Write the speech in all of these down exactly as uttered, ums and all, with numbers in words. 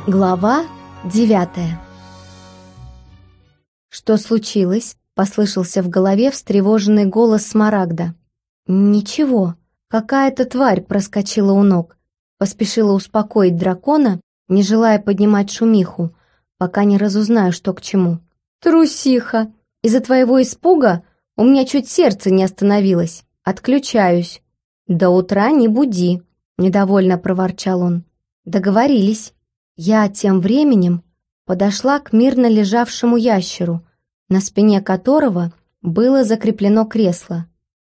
Глава девятая. «Что случилось?» — послышался в голове встревоженный голос Смарагда. «Ничего, какая-то тварь проскочила у ног». Поспешила успокоить дракона, не желая поднимать шумиху, пока не разузнаю, что к чему. «Трусиха! Из-за твоего испуга у меня чуть сердце не остановилось. Отключаюсь. До утра не буди», — недовольно проворчал он. «Договорились». Я тем временем подошла к мирно лежавшему ящеру, на спине которого было закреплено кресло.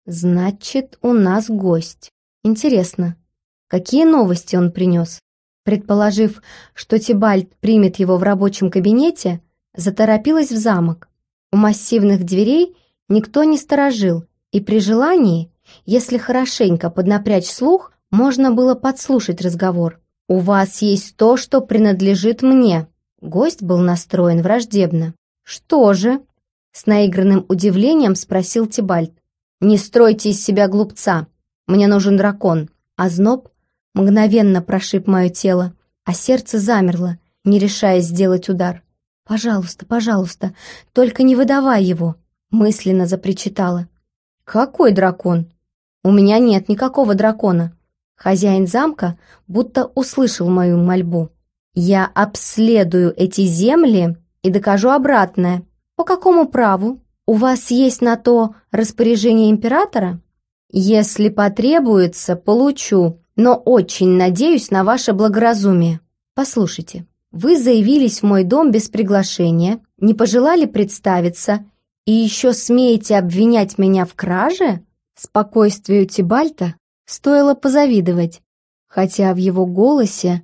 Значит, у нас гость. Интересно, какие новости он принес? Предположив, что Тибальт примет его в рабочем кабинете, заторопилась в замок. У массивных дверей никто не сторожил, и при желании, если хорошенько поднапрячь слух, можно было подслушать разговор. «У вас есть то, что принадлежит мне». Гость был настроен враждебно. «Что же?» — с наигранным удивлением спросил Тибальт. «Не стройте из себя глупца. Мне нужен дракон». Озноб мгновенно прошиб мое тело, а сердце замерло, не решаясь сделать удар. «Пожалуйста, пожалуйста, только не выдавай его», — мысленно запричитала. «Какой дракон? У меня нет никакого дракона». Хозяин замка будто услышал мою мольбу. «Я обследую эти земли и докажу обратное». «По какому праву? У вас есть на то распоряжение императора?» «Если потребуется, получу, но очень надеюсь на ваше благоразумие. Послушайте, вы заявились в мой дом без приглашения, не пожелали представиться и еще смеете обвинять меня в краже?» Спокойствию Тибальта стоило позавидовать, хотя в его голосе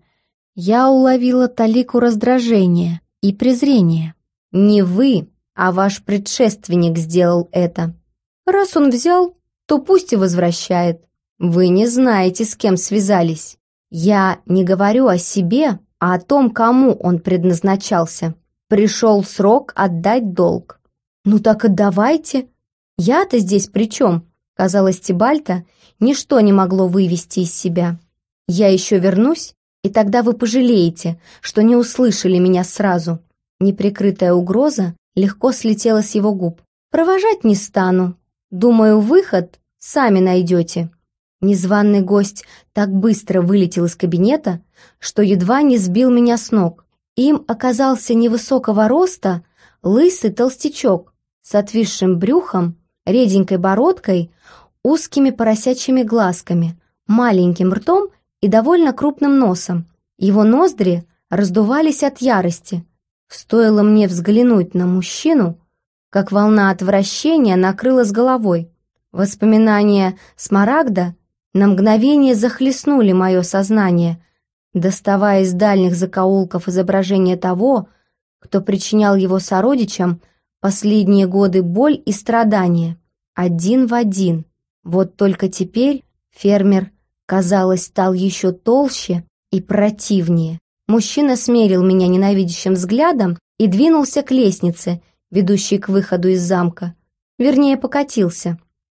я уловила талику раздражения и презрения. «Не вы, а ваш предшественник сделал это. Раз он взял, то пусть и возвращает. Вы не знаете, с кем связались. Я не говорю о себе, а о том, кому он предназначался. Пришел срок отдать долг». «Ну так отдавайте. Я-то здесь при чем?» Казалось, Тибальта ничто не могло вывести из себя. «Я еще вернусь, и тогда вы пожалеете, что не услышали меня сразу». Неприкрытая угроза легко слетела с его губ. «Провожать не стану. Думаю, выход сами найдете». Незваный гость так быстро вылетел из кабинета, что едва не сбил меня с ног. Им оказался невысокого роста лысый толстячок с отвисшим брюхом, реденькой бородкой, узкими поросячьими глазками, маленьким ртом и довольно крупным носом. Его ноздри раздувались от ярости. Стоило мне взглянуть на мужчину, как волна отвращения накрыла с головой. Воспоминания Смарагда на мгновение захлестнули мое сознание, доставая из дальних закоулков изображение того, кто причинял его сородичам последние годы боль и страдания, один в один. Вот только теперь фермер, казалось, стал еще толще и противнее. Мужчина смерил меня ненавидящим взглядом и двинулся к лестнице, ведущей к выходу из замка. Вернее, покатился.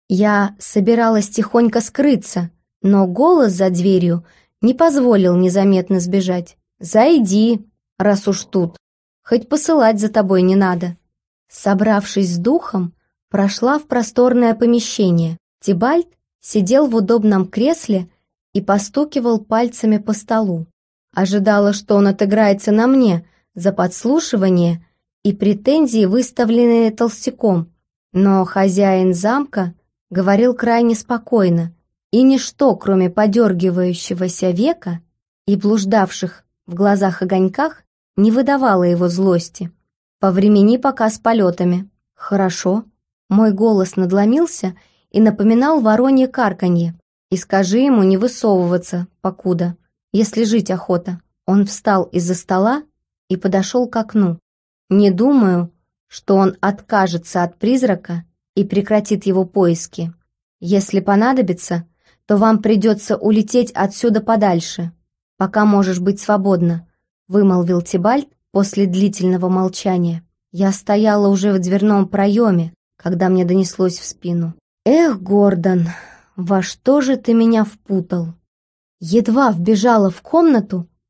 Я собиралась тихонько скрыться, но голос за дверью не позволил незаметно сбежать. «Зайди, раз уж тут. Хоть посылать за тобой не надо». Собравшись с духом, прошла в просторное помещение. Тибальт сидел в удобном кресле и постукивал пальцами по столу. Ожидала, что он отыграется на мне за подслушивание и претензии, выставленные толстяком. Но хозяин замка говорил крайне спокойно, и ничто, кроме подергивающегося века и блуждавших в глазах огоньках, не выдавало его злости. «Повремени пока с полетами». «Хорошо». Мой голос надломился и напоминал воронье карканье. «И скажи ему не высовываться, покуда, если жить охота». Он встал из-за стола и подошел к окну. Не думаю, что он откажется от призрака и прекратит его поиски. Если понадобится, то вам придется улететь отсюда подальше, пока можешь быть свободна», вымолвил Тибальт после длительного молчания. Я стояла уже в дверном проеме, когда мне донеслось в спину: «Эх, Гордон, во что же ты меня впутал?» Едва вбежала в комнату,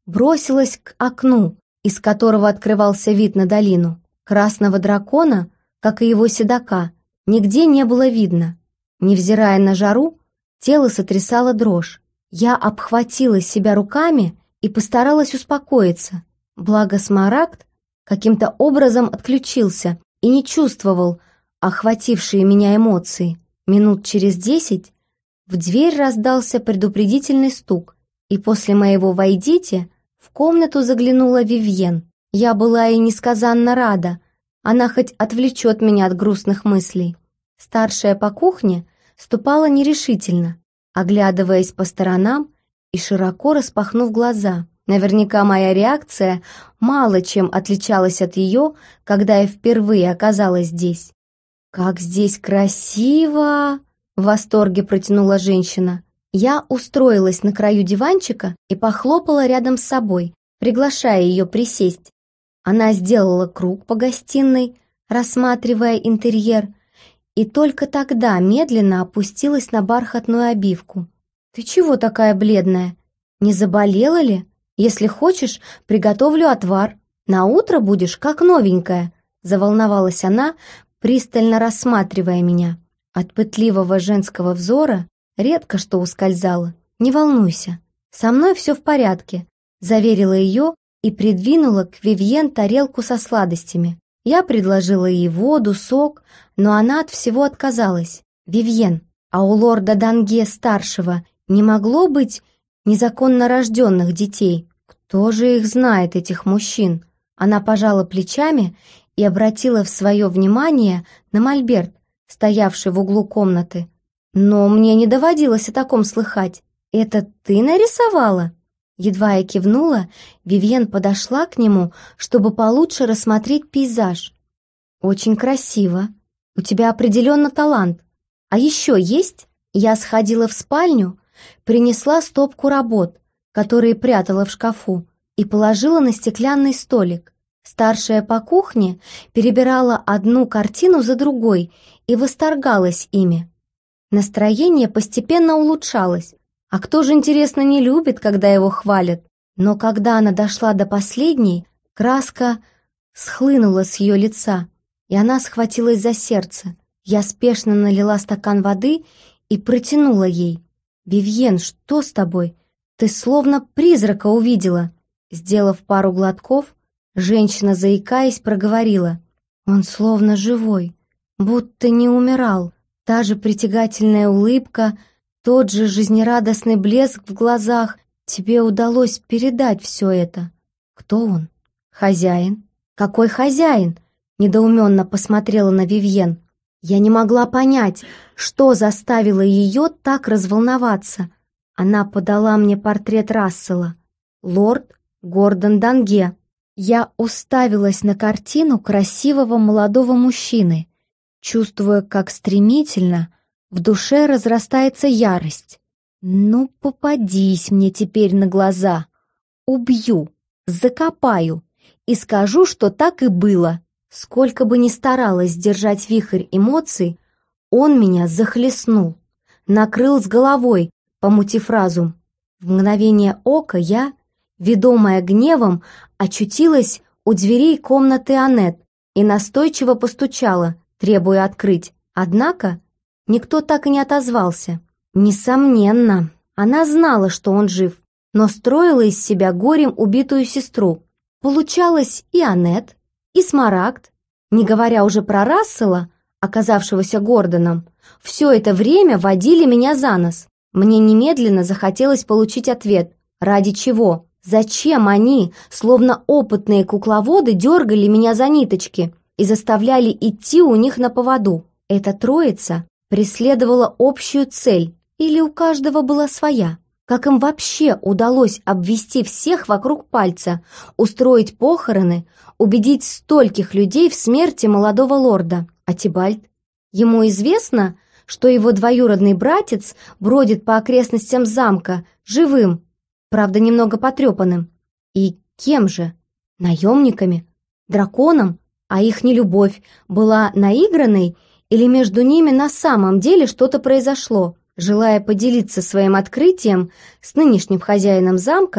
бросилась к окну, из которого открывался вид на долину. Красного дракона, как и его седока, нигде не было видно. Невзирая на жару, тело сотрясало дрожь. Я обхватила себя руками и постаралась успокоиться. Благо Смарагд каким-то образом отключился и не чувствовал охватившие меня эмоции. Минут через десять в дверь раздался предупредительный стук, и после моего «войдите» в комнату заглянула Вивьен. Я была ей несказанно рада, она хоть отвлечет меня от грустных мыслей. Старшая по кухне ступала нерешительно, оглядываясь по сторонам и широко распахнув глаза. Наверняка моя реакция мало чем отличалась от ее, когда я впервые оказалась здесь. «Как здесь красиво!» — в восторге протянула женщина. Я устроилась на краю диванчика и похлопала рядом с собой, приглашая ее присесть. Она сделала круг по гостиной, рассматривая интерьер, и только тогда медленно опустилась на бархатную обивку. «Ты чего такая бледная? Не заболела ли? Если хочешь, приготовлю отвар. На утро будешь как новенькая», — заволновалась она, пристально рассматривая меня. От пытливого женского взора редко что ускользало. «Не волнуйся, со мной все в порядке», — заверила ее и придвинула к Вивьен тарелку со сладостями. Я предложила ей воду, сок, но она от всего отказалась. «Вивьен, а у лорда Данге-старшего не могло быть незаконно рожденных детей? Кто же их знает, этих мужчин?» Она пожала плечами и обратила в свое внимание на мольберт, стоявший в углу комнаты. «Но мне не доводилось о таком слыхать. Это ты нарисовала?» Едва я кивнула, Вивьен подошла к нему, чтобы получше рассмотреть пейзаж. «Очень красиво. У тебя определенно талант. А еще есть?» Я сходила в спальню, принесла стопку работ, которые прятала в шкафу, и положила на стеклянный столик. Старшая по кухне перебирала одну картину за другой и восторгалась ими. Настроение постепенно улучшалось. А кто же, интересно, не любит, когда его хвалят? Но когда она дошла до последней, краска схлынула с ее лица, и она схватилась за сердце. Я спешно налила стакан воды и протянула ей. «Вивьен, что с тобой? Ты словно призрака увидела». Сделав пару глотков, женщина, заикаясь, проговорила. «Он словно живой, будто не умирал. Та же притягательная улыбка, тот же жизнерадостный блеск в глазах. Тебе удалось передать все это. Кто он? Хозяин? Какой хозяин?» Недоуменно посмотрела на Вивьен. Я не могла понять, что заставило ее так разволноваться. Она подала мне портрет Рассела. Лорд Гордон Данге. Я уставилась на картину красивого молодого мужчины, чувствуя, как стремительно в душе разрастается ярость. «Ну, попадись мне теперь на глаза. Убью, закопаю и скажу, что так и было». Сколько бы ни старалась сдержать вихрь эмоций, он меня захлестнул, накрыл с головой, помутив разум. В мгновение ока я, ведомая гневом, очутилась у дверей комнаты Аннет и настойчиво постучала, требуя открыть. Однако никто так и не отозвался. Несомненно, она знала, что он жив, но строила из себя горем убитую сестру. Получалось, и Аннет, и Смарагд, не говоря уже про Рассела, оказавшегося Гордоном, все это время водили меня за нос. Мне немедленно захотелось получить ответ. Ради чего? Зачем они, словно опытные кукловоды, дергали меня за ниточки и заставляли идти у них на поводу? Эта троица преследовала общую цель, или у каждого была своя? Как им вообще удалось обвести всех вокруг пальца, устроить похороны, убедить стольких людей в смерти молодого лорда? А Тибальт? Ему известно, что его двоюродный братец бродит по окрестностям замка, живым, правда, немного потрепанным. И кем же? Наемниками? Драконом? А их нелюбовь была наигранной, или между ними на самом деле что-то произошло? Желая поделиться своим открытием с нынешним хозяином замка,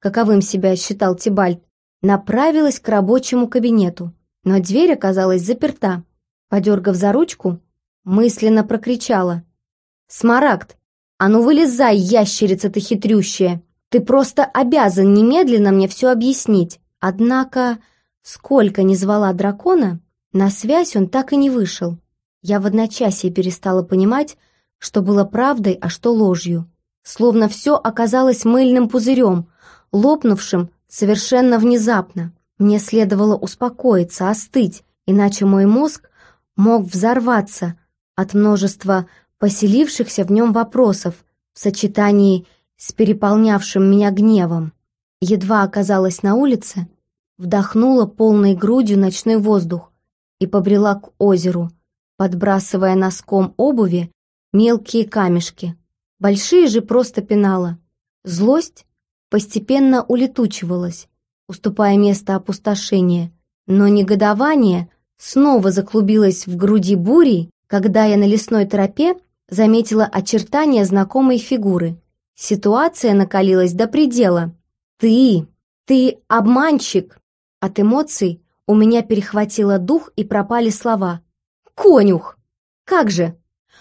каковым себя считал Тибальт, направилась к рабочему кабинету, но дверь оказалась заперта. Подергав за ручку, мысленно прокричала: «Смарагд, а ну вылезай, ящерица ты хитрющая! Ты просто обязан немедленно мне все объяснить!» Однако, сколько ни звала дракона, на связь он так и не вышел. Я в одночасье перестала понимать, что было правдой, а что ложью. Словно все оказалось мыльным пузырем, лопнувшим совершенно внезапно. Мне следовало успокоиться, остыть, иначе мой мозг мог взорваться от множества поселившихся в нем вопросов в сочетании с переполнявшим меня гневом. Едва оказалась на улице, вдохнула полной грудью ночной воздух и побрела к озеру, подбрасывая носком обуви мелкие камешки. Большие же просто пинала. Злость постепенно улетучивалась, уступая место опустошения, но негодование снова заклубилось в груди бурей, когда я на лесной тропе заметила очертания знакомой фигуры. Ситуация накалилась до предела. «Ты! Ты обманщик!» От эмоций у меня перехватило дух и пропали слова. «Конюх! Как же!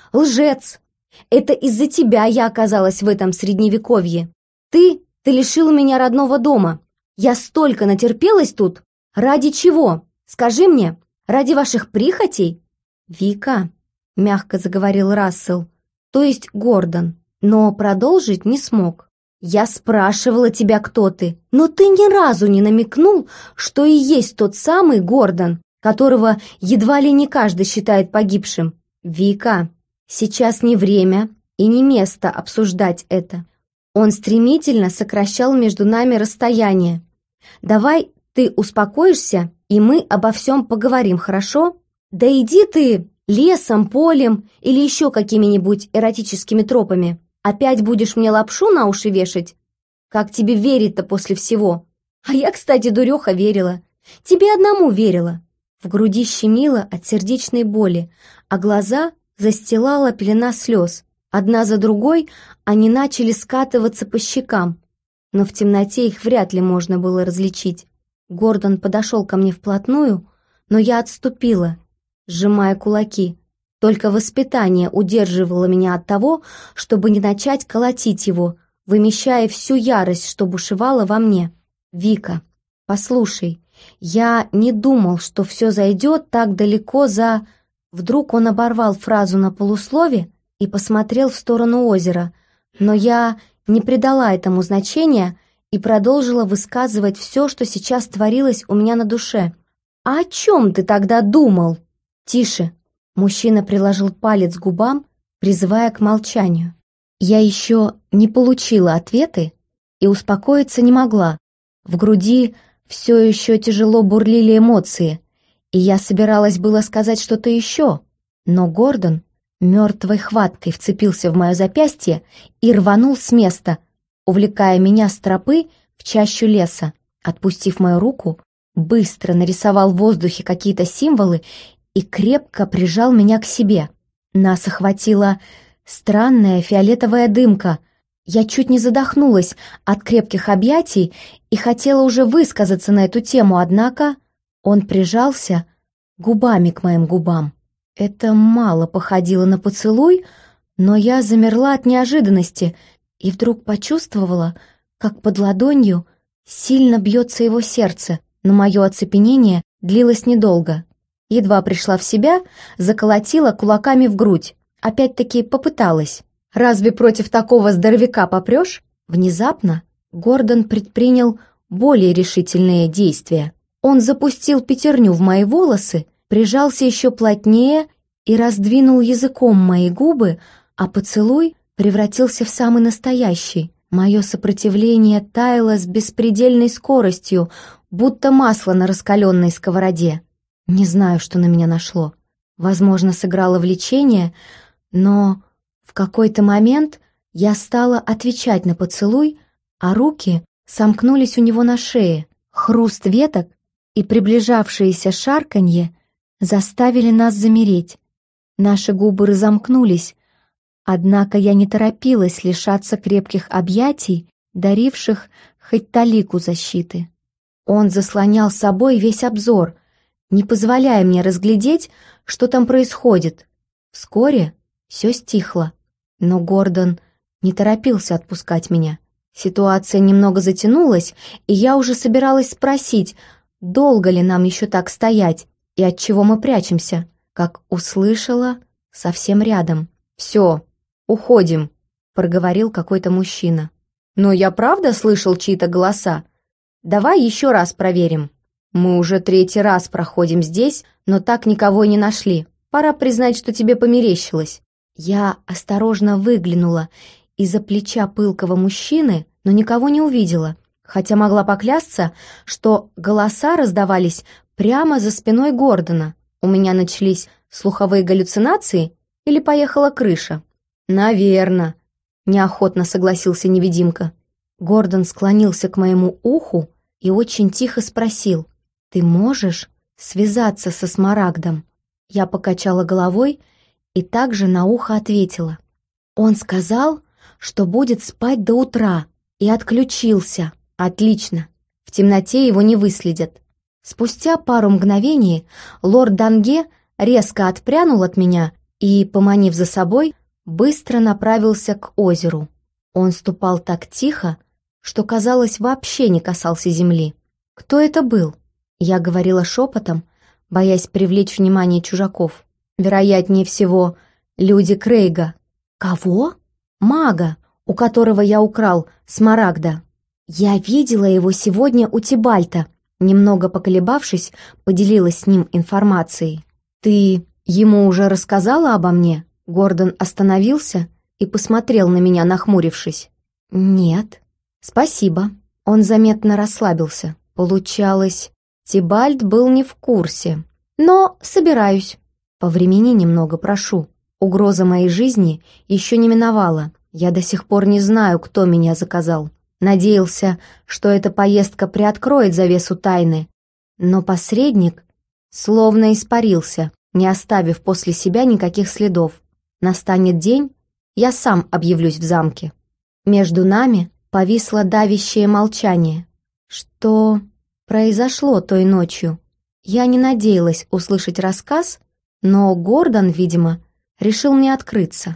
Лжец! Это из-за тебя я оказалась в этом средневековье! Ты, ты лишил меня родного дома! Я столько натерпелась тут! Ради чего? Скажи мне, ради ваших прихотей?» «Вика», — мягко заговорил Рассел, то есть Гордон, но продолжить не смог. «Я спрашивала тебя, кто ты, но ты ни разу не намекнул, что и есть тот самый Гордон, которого едва ли не каждый считает погибшим. Вика, сейчас не время и не место обсуждать это». Он стремительно сокращал между нами расстояние. «Давай ты успокоишься, и мы обо всем поговорим, хорошо? Да иди ты лесом, полем или еще какими-нибудь эротическими тропами. Опять будешь мне лапшу на уши вешать? Как тебе верить-то после всего? А я, кстати, дуреха, верила. Тебе одному верила». В груди щемило от сердечной боли, а глаза застилала пелена слез. Одна за другой они начали скатываться по щекам, но в темноте их вряд ли можно было различить. Гордон подошел ко мне вплотную, но я отступила, сжимая кулаки. Только воспитание удерживало меня от того, чтобы не начать колотить его, вымещая всю ярость, что бушевала во мне. «Вика, послушай, я не думал, что все зайдет так далеко за...» Вдруг он оборвал фразу на полуслове и посмотрел в сторону озера, но я не придала этому значения и продолжила высказывать все, что сейчас творилось у меня на душе. «А о чем ты тогда думал?» «Тише!» Мужчина приложил палец к губам, призывая к молчанию. Я еще не получила ответы и успокоиться не могла. В груди все еще тяжело бурлили эмоции, и я собиралась было сказать что-то еще, но Гордон мертвой хваткой вцепился в мое запястье и рванул с места, увлекая меня с тропы в чащу леса. Отпустив мою руку, быстро нарисовал в воздухе какие-то символы и крепко прижал меня к себе. Нас охватила странная фиолетовая дымка. Я чуть не задохнулась от крепких объятий и хотела уже высказаться на эту тему, однако он прижался губами к моим губам. Это мало походило на поцелуй, но я замерла от неожиданности и вдруг почувствовала, как под ладонью сильно бьется его сердце, но мое оцепенение длилось недолго. Едва пришла в себя, заколотила кулаками в грудь. Опять-таки попыталась. «Разве против такого здоровяка попрешь?» Внезапно Гордон предпринял более решительные действия. Он запустил пятерню в мои волосы, прижался еще плотнее и раздвинул языком мои губы, а поцелуй превратился в самый настоящий. Мое сопротивление таяло с беспредельной скоростью, будто масло на раскаленной сковороде. Не знаю, что на меня нашло. Возможно, сыграло влечение, но в какой-то момент я стала отвечать на поцелуй, а руки сомкнулись у него на шее. Хруст веток и приближавшееся шарканье заставили нас замереть. Наши губы разомкнулись, однако я не торопилась лишаться крепких объятий, даривших хоть талику защиты. Он заслонял собой весь обзор, не позволяя мне разглядеть, что там происходит. Вскоре все стихло, но Гордон не торопился отпускать меня. Ситуация немного затянулась, и я уже собиралась спросить, долго ли нам еще так стоять и от чего мы прячемся, как услышала совсем рядом. «Все, уходим», — проговорил какой-то мужчина. «Но я правда слышал чьи-то голоса? Давай еще раз проверим. Мы уже третий раз проходим здесь, но так никого и не нашли. Пора признать, что тебе померещилось». Я осторожно выглянула из-за плеча пылкого мужчины, но никого не увидела, хотя могла поклясться, что голоса раздавались прямо за спиной Гордона. У меня начались слуховые галлюцинации или поехала крыша? «Наверно», — неохотно согласился невидимка. Гордон склонился к моему уху и очень тихо спросил: «Ты можешь связаться со Смарагдом?» Я покачала головой и также на ухо ответила: «Он сказал, что будет спать до утра, и отключился». «Отлично, в темноте его не выследят». Спустя пару мгновений лорд Данге резко отпрянул от меня и, поманив за собой, быстро направился к озеру. Он ступал так тихо, что, казалось, вообще не касался земли. «Кто это был?» Я говорила шепотом, боясь привлечь внимание чужаков. «Вероятнее всего, люди Крейга». «Кого?» «Мага, у которого я украл Смарагда. Я видела его сегодня у Тибальта». Немного поколебавшись, поделилась с ним информацией. «Ты ему уже рассказала обо мне?» Гордон остановился и посмотрел на меня, нахмурившись. «Нет». «Спасибо». Он заметно расслабился. Получалось, Тибальт был не в курсе. «Но собираюсь». «Повремени немного, прошу. Угроза моей жизни еще не миновала. Я до сих пор не знаю, кто меня заказал. Надеялся, что эта поездка приоткроет завесу тайны. Но посредник словно испарился, не оставив после себя никаких следов. Настанет день, я сам объявлюсь в замке». Между нами повисло давящее молчание. Что произошло той ночью? Я не надеялась услышать рассказ, но Гордон, видимо, решил мне открыться.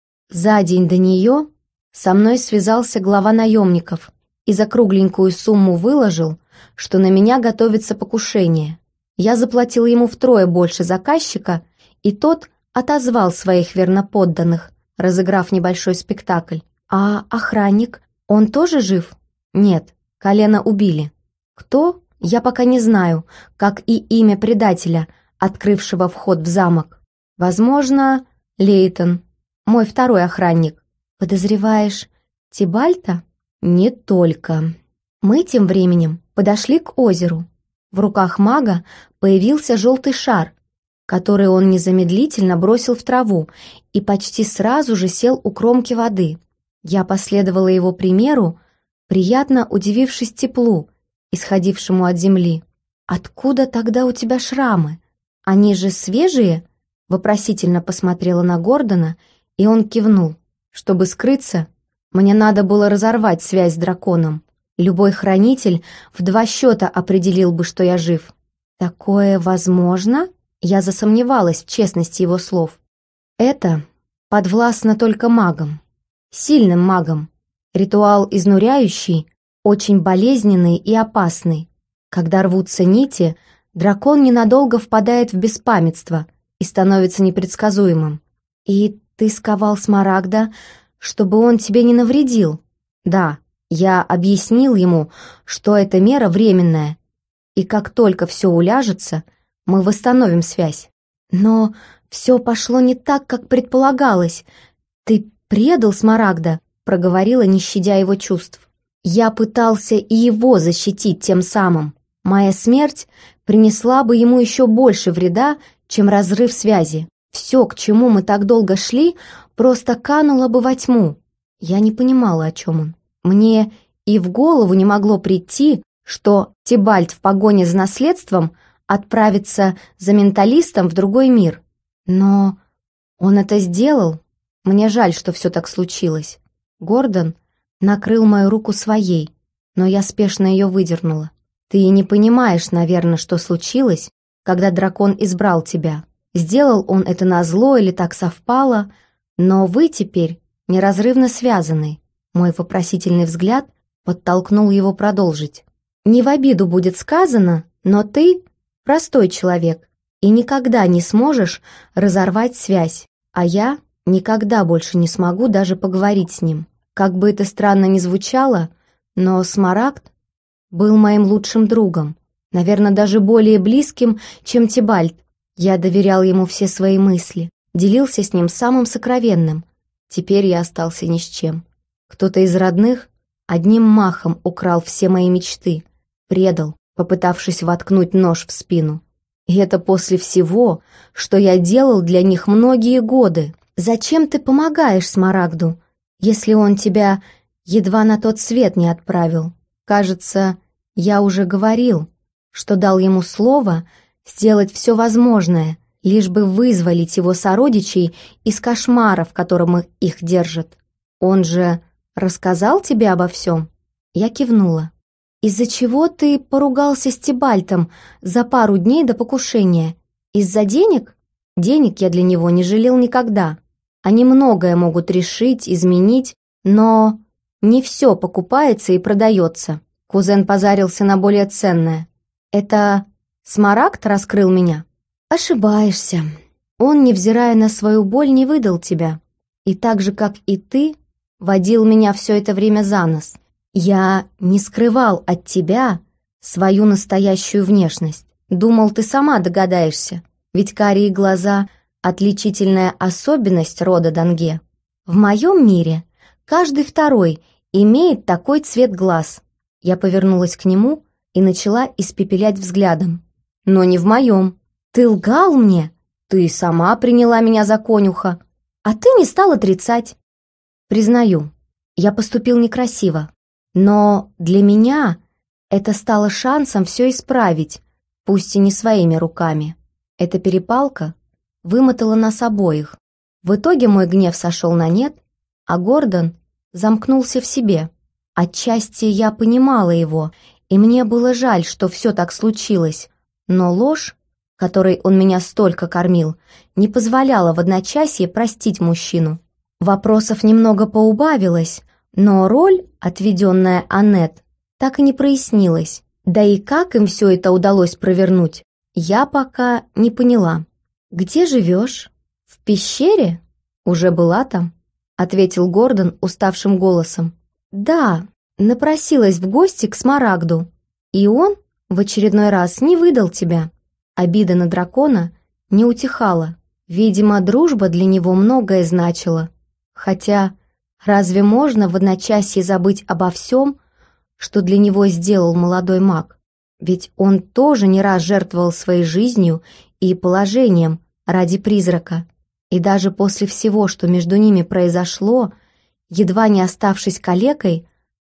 За день до нее со мной связался глава наемников и за кругленькую сумму выложил, что на меня готовится покушение. Я заплатил ему втрое больше заказчика, и тот отозвал своих верноподданных, разыграв небольшой спектакль. «А охранник, он тоже жив?» «Нет, Колена убили. Кто? Я пока не знаю, как и имя предателя, открывшего вход в замок. Возможно, Лейтон, мой второй охранник». «Подозреваешь Тибальта?» «Не только». Мы тем временем подошли к озеру. В руках мага появился желтый шар, который он незамедлительно бросил в траву и почти сразу же сел у кромки воды. Я последовала его примеру, приятно удивившись теплу, исходившему от земли. «Откуда тогда у тебя шрамы? Они же свежие?» Вопросительно посмотрела на Гордона, и он кивнул. «Чтобы скрыться, мне надо было разорвать связь с драконом. Любой хранитель в два счета определил бы, что я жив». «Такое возможно?» Я засомневалась в честности его слов. «Это подвластно только магам. Сильным магам. Ритуал изнуряющий, очень болезненный и опасный. Когда рвутся нити, дракон ненадолго впадает в беспамятство и становится непредсказуемым. И ты сковал Смарагда, чтобы он тебе не навредил?» «Да, я объяснил ему, что эта мера временная, и как только все уляжется, мы восстановим связь. Но все пошло не так, как предполагалось. Ты предал Смарагда», — проговорила, не щадя его чувств. «Я пытался и его защитить тем самым. Моя смерть принесла бы ему еще больше вреда, чем разрыв связи. Все, к чему мы так долго шли, просто кануло бы во тьму». Я не понимала, о чем он. Мне и в голову не могло прийти, что Тибальт в погоне за наследством отправится за менталистом в другой мир. Но он это сделал. Мне жаль, что все так случилось. Гордон накрыл мою руку своей, но я спешно ее выдернула. «Ты не понимаешь, наверное, что случилось, когда дракон избрал тебя. Сделал он это назло или так совпало, но вы теперь неразрывно связаны». Мой вопросительный взгляд подтолкнул его продолжить. «Не в обиду будет сказано, но ты простой человек и никогда не сможешь разорвать связь, а я никогда больше не смогу даже поговорить с ним. Как бы это странно ни звучало, но Смарагд был моим лучшим другом, наверное, даже более близким, чем Тибальт. Я доверял ему все свои мысли, делился с ним самым сокровенным. Теперь я остался ни с чем. Кто-то из родных одним махом украл все мои мечты, предал, попытавшись воткнуть нож в спину. И это после всего, что я делал для них многие годы. Зачем ты помогаешь Смарагду, если он тебя едва на тот свет не отправил? Кажется, я уже говорил, что дал ему слово сделать все возможное, лишь бы вызволить его сородичей из кошмара, в котором их держат. Он же рассказал тебе обо всем?» Я кивнула. «Из-за чего ты поругался с Тибальтом за пару дней до покушения? Из-за денег?» Денег я для него не жалел никогда. Они многое могут решить, изменить, но не все покупается и продается. Кузен позарился на более ценное. «Это Смарагд раскрыл меня?» «Ошибаешься. Он, невзирая на свою боль, не выдал тебя. И так же, как и ты, водил меня все это время за нос. Я не скрывал от тебя свою настоящую внешность. Думал, ты сама догадаешься, ведь карие глаза — отличительная особенность рода Данге. В моем мире каждый второй имеет такой цвет глаз». Я повернулась к нему и начала испепелять взглядом. «Но не в моем. Ты лгал мне. Ты сама приняла меня за конюха, а ты не стал отрицать». «Признаю, я поступил некрасиво, но для меня это стало шансом все исправить, пусть и не своими руками. Эта перепалка вымотала нас обоих. В итоге мой гнев сошел на нет, а Гордон замкнулся в себе. Отчасти я понимала его, и мне было жаль, что все так случилось, но ложь, которой он меня столько кормил, не позволяла в одночасье простить мужчину. Вопросов немного поубавилось, но роль, отведенная Аннет, так и не прояснилась. Да и как им все это удалось провернуть, я пока не поняла. «Где живешь? В пещере?» «Уже была там», — ответил Гордон уставшим голосом. «Да, напросилась в гости к Смарагду, и он в очередной раз не выдал тебя». Обида на дракона не утихала. Видимо, дружба для него многое значила. Хотя разве можно в одночасье забыть обо всем, что для него сделал молодой маг? Ведь он тоже не раз жертвовал своей жизнью и положением ради призрака. И даже после всего, что между ними произошло, едва не оставшись калекой,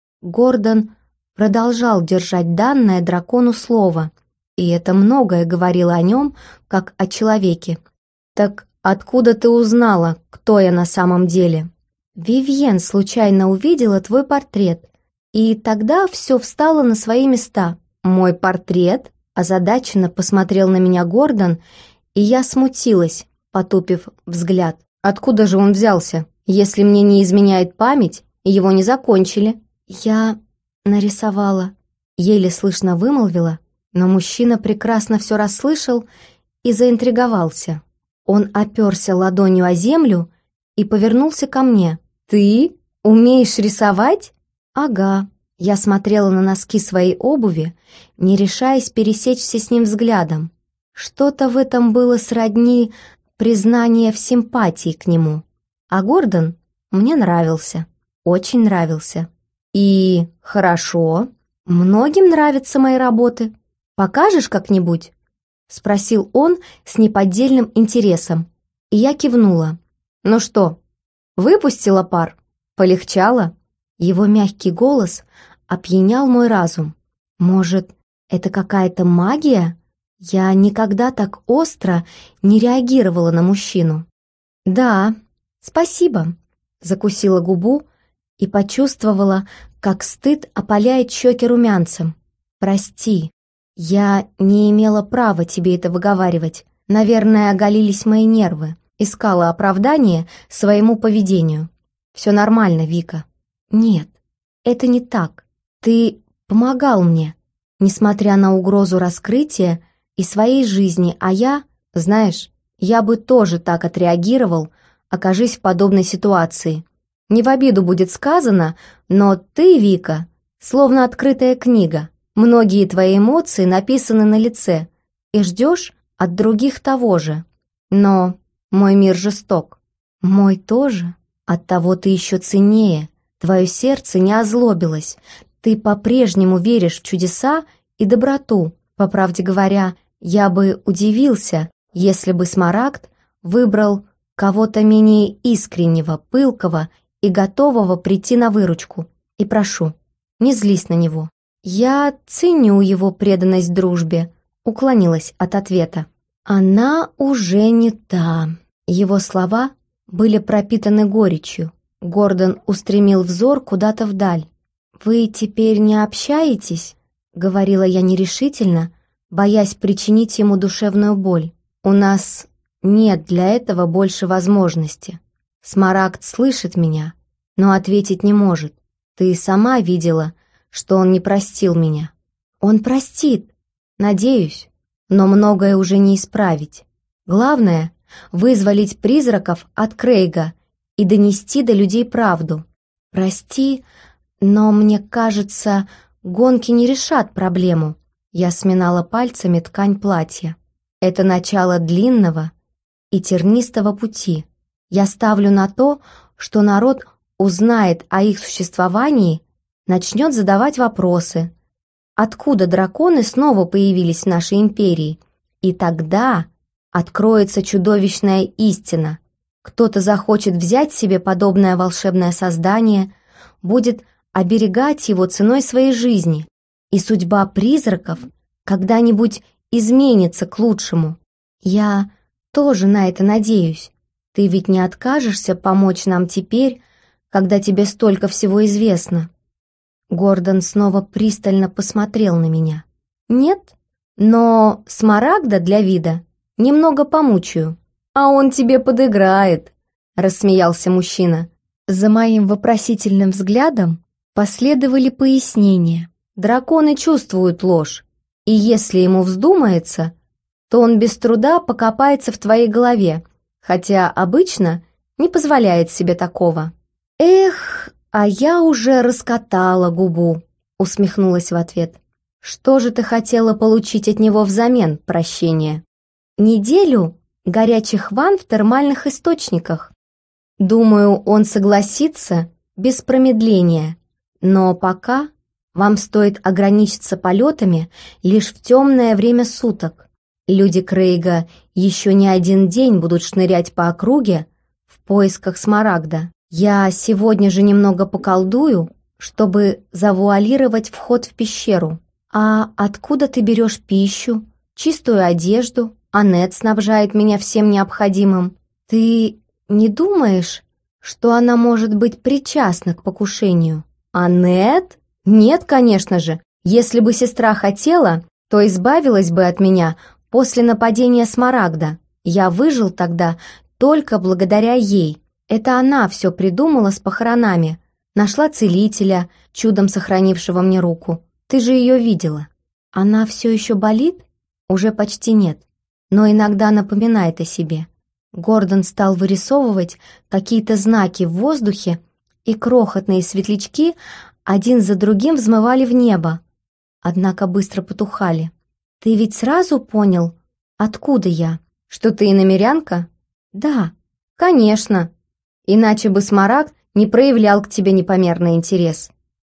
Гордон продолжал держать данное дракону слово, и это многое говорило о нем, как о человеке. «Так откуда ты узнала, кто я на самом деле?» «Вивьен случайно увидела твой портрет, и тогда все встало на свои места». «Мой портрет?» — озадаченно посмотрел на меня Гордон, и я смутилась, потупив взгляд. «Откуда же он взялся? Если мне не изменяет память, его не закончили». «Я нарисовала», — еле слышно вымолвила, но мужчина прекрасно все расслышал и заинтриговался. Он оперся ладонью о землю и повернулся ко мне. «Ты умеешь рисовать?» «Ага». Я смотрела на носки своей обуви, не решаясь пересечься с ним взглядом. Что-то в этом было сродни признания в симпатии к нему. А Гордон мне нравился, очень нравился. «И хорошо. Многим нравятся мои работы. Покажешь как-нибудь?» — спросил он с неподдельным интересом. И я кивнула. «Ну что, выпустила пар? Полегчало?» Его мягкий голос опьянял мой разум. «Может, это какая-то магия?» Я никогда так остро не реагировала на мужчину. «Да, спасибо», — закусила губу и почувствовала, как стыд опаляет щеки румянцем. «Прости, я не имела права тебе это выговаривать. Наверное, оголились мои нервы. Искала оправдание своему поведению. Все нормально, Вика». «Нет, это не так. Ты помогал мне, несмотря на угрозу раскрытия и своей жизни, а я, знаешь, я бы тоже так отреагировал, окажись в подобной ситуации. Не в обиду будет сказано, но ты, Вика, словно открытая книга. Многие твои эмоции написаны на лице, и ждешь от других того же. Но мой мир жесток. Мой тоже. Оттого ты еще ценнее. Твое сердце не озлобилось. Ты по-прежнему веришь в чудеса и доброту. По правде говоря, я бы удивился, если бы Смарагд выбрал кого-то менее искреннего, пылкого и готового прийти на выручку. И прошу, не злись на него. Я ценю его преданность дружбе», — уклонилась от ответа. «Она уже не та». Его слова были пропитаны горечью. Гордон устремил взор куда-то вдаль. «Вы теперь не общаетесь?» — говорила я нерешительно, боясь причинить ему душевную боль. «У нас нет для этого больше возможности. Смарагд слышит меня, но ответить не может. Ты сама видела, что он не простил меня». «Он простит, надеюсь, но многое уже не исправить. Главное — вызволить призраков от Крейга и донести до людей правду. Прости, но мне кажется, гонки не решат проблему». Я сминала пальцами ткань платья. «Это начало длинного и тернистого пути. Я ставлю на то, что народ узнает о их существовании, начнет задавать вопросы. Откуда драконы снова появились в нашей империи? И тогда откроется чудовищная истина. Кто-то захочет взять себе подобное волшебное создание, будет оберегать его ценой своей жизни, и судьба призраков когда-нибудь изменится к лучшему. Я тоже на это надеюсь. Ты ведь не откажешься помочь нам теперь, когда тебе столько всего известно?» Гордон снова пристально посмотрел на меня. «Нет, но Смарагда для вида немного помучаю». «А он тебе подыграет», — рассмеялся мужчина. За моим вопросительным взглядом последовали пояснения. Драконы чувствуют ложь, и если ему вздумается, то он без труда покопается в твоей голове, хотя обычно не позволяет себе такого. «Эх, а я уже раскатала губу», — усмехнулась в ответ. «Что же ты хотела получить от него взамен прощения?» «Неделю горячих ванн в термальных источниках. Думаю, он согласится без промедления, но пока вам стоит ограничиться полетами лишь в темное время суток. Люди Крейга еще не один день будут шнырять по округе в поисках Смарагда. Я сегодня же немного поколдую, чтобы завуалировать вход в пещеру. А откуда ты берешь пищу, чистую одежду? Аннет снабжает меня всем необходимым. Ты не думаешь, что она может быть причастна к покушению?» «Аннет? Нет, конечно же. Если бы сестра хотела, то избавилась бы от меня после нападения Смарагда. Я выжил тогда только благодаря ей. Это она все придумала с похоронами. Нашла целителя, чудом сохранившего мне руку. Ты же ее видела. Она все еще болит? Уже почти нет, но иногда напоминает о себе». Гордон стал вырисовывать какие-то знаки в воздухе, и крохотные светлячки один за другим взмывали в небо, однако быстро потухали. «Ты ведь сразу понял, откуда я? Что ты иномерянка?» «Да, конечно. Иначе бы Смарагд не проявлял к тебе непомерный интерес».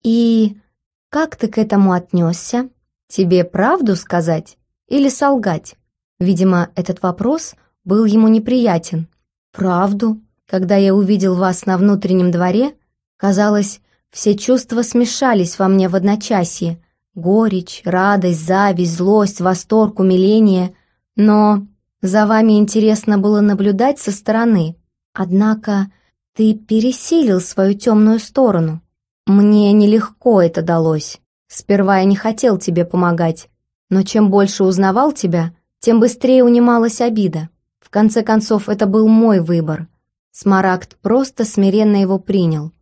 «И как ты к этому отнесся? Тебе правду сказать или солгать?» Видимо, этот вопрос был ему неприятен. «Правду. Когда я увидел вас на внутреннем дворе, казалось, все чувства смешались во мне в одночасье. Горечь, радость, зависть, злость, восторг, умиление. Но за вами интересно было наблюдать со стороны. Однако ты пересилил свою темную сторону. Мне нелегко это далось. Сперва я не хотел тебе помогать, но чем больше узнавал тебя, тем быстрее унималась обида. В конце концов, это был мой выбор. Смарагд просто смиренно его принял.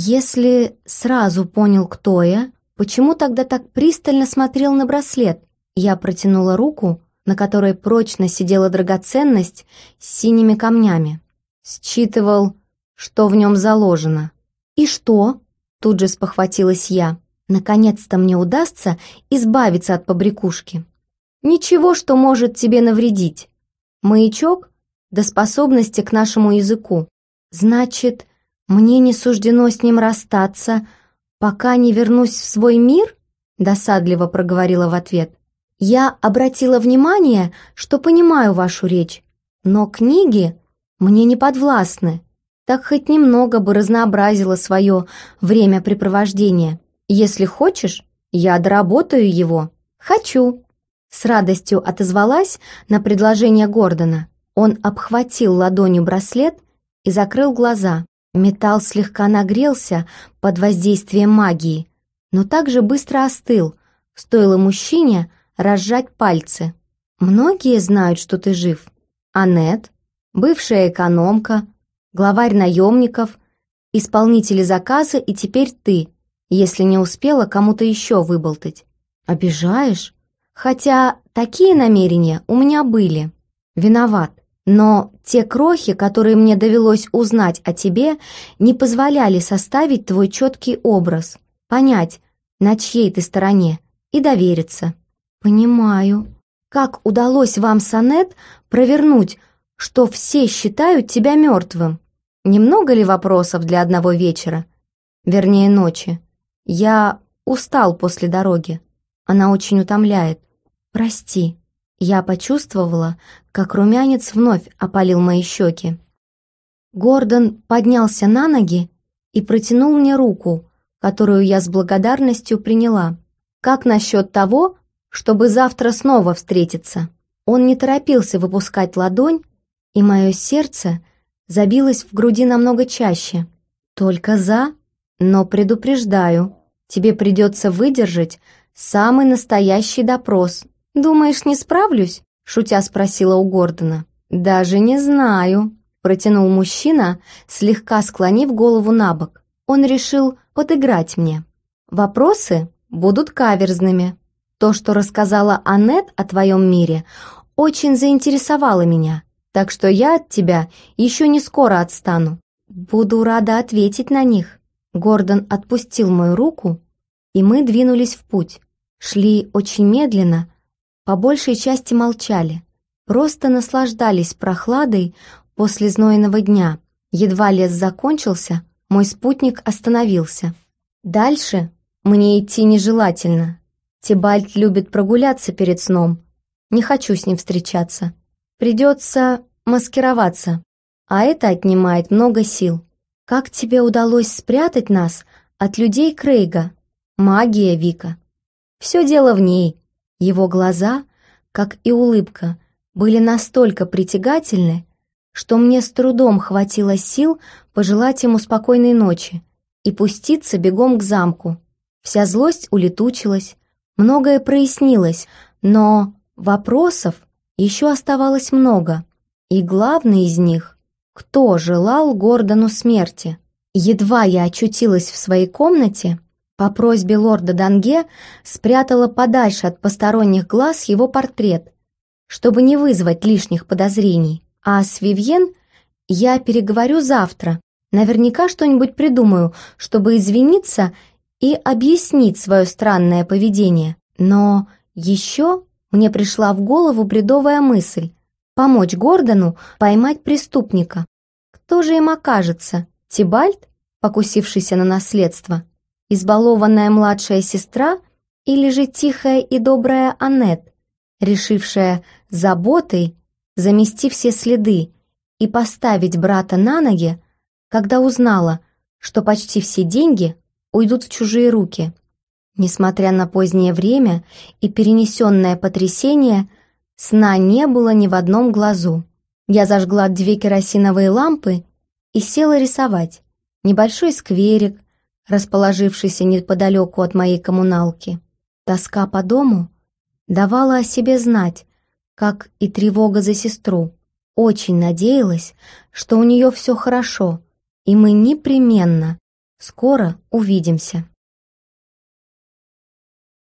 Если сразу понял, кто я, почему тогда так пристально смотрел на браслет? Я протянула руку, на которой прочно сидела драгоценность с синими камнями. Считывал, что в нем заложено. «И что?» — тут же спохватилась я. «Наконец-то мне удастся избавиться от побрякушки. Ничего, что может тебе навредить. Маячок до способности к нашему языку. Значит, мне не суждено с ним расстаться, пока не вернусь в свой мир?» — досадливо проговорила в ответ. «Я обратила внимание, что понимаю вашу речь, но книги мне не подвластны. Так хоть немного бы разнообразила свое времяпрепровождение. Если хочешь, я доработаю его». «Хочу», — с радостью отозвалась на предложение Гордона. Он обхватил ладонью браслет и закрыл глаза. Металл слегка нагрелся под воздействием магии, но также быстро остыл, стоило мужчине разжать пальцы. «Многие знают, что ты жив. Аннет, бывшая экономка, главарь наемников, исполнители заказа и теперь ты, если не успела кому-то еще выболтать. Обижаешь? Хотя такие намерения у меня были. Виноват. Но те крохи, которые мне довелось узнать о тебе, не позволяли составить твой четкий образ, понять, на чьей ты стороне, и довериться». «Понимаю. Как удалось вам с Аннет провернуть, что все считают тебя мертвым? Немного ли вопросов для одного вечера? Вернее, ночи. Я устал после дороги. Она очень утомляет. Прости». Я почувствовала, как румянец вновь опалил мои щеки. Гордон поднялся на ноги и протянул мне руку, которую я с благодарностью приняла. «Как насчет того, чтобы завтра снова встретиться?» Он не торопился выпускать ладонь, и мое сердце забилось в груди намного чаще. «Только за, но предупреждаю, тебе придется выдержать самый настоящий допрос». «Думаешь, не справлюсь?» — шутя спросила у Гордона. «Даже не знаю», — протянул мужчина, слегка склонив голову на бок. Он решил подыграть мне. «Вопросы будут каверзными. То, что рассказала Аннет о твоем мире, очень заинтересовало меня, так что я от тебя еще не скоро отстану. Буду рада ответить на них». Гордон отпустил мою руку, и мы двинулись в путь. Шли очень медленно, по большей части молчали, просто наслаждались прохладой после знойного дня. Едва лес закончился, мой спутник остановился. «Дальше мне идти нежелательно. Тибальт любит прогуляться перед сном. Не хочу с ним встречаться. Придется маскироваться, а это отнимает много сил. Как тебе удалось спрятать нас от людей Крейга? Магия, Вика. Все дело в ней». Его глаза, как и улыбка, были настолько притягательны, что мне с трудом хватило сил пожелать ему спокойной ночи и пуститься бегом к замку. Вся злость улетучилась, многое прояснилось, но вопросов еще оставалось много, и главный из них — кто желал Гордону смерти? Едва я очутилась в своей комнате, по просьбе лорда Данге спрятала подальше от посторонних глаз его портрет, чтобы не вызвать лишних подозрений. А с Вивьен я переговорю завтра. Наверняка что-нибудь придумаю, чтобы извиниться и объяснить свое странное поведение. Но еще мне пришла в голову бредовая мысль — помочь Гордону поймать преступника. Кто же им окажется? Тибальт, покусившийся на наследство? Избалованная младшая сестра или же тихая и добрая Аннет, решившая заботой замести все следы и поставить брата на ноги, когда узнала, что почти все деньги уйдут в чужие руки. Несмотря на позднее время и перенесенное потрясение, сна не было ни в одном глазу. Я зажгла две керосиновые лампы и села рисовать. Небольшой скверик, расположившийся неподалеку от моей коммуналки. Тоска по дому давала о себе знать, как и тревога за сестру. Очень надеялась, что у нее все хорошо, и мы непременно скоро увидимся.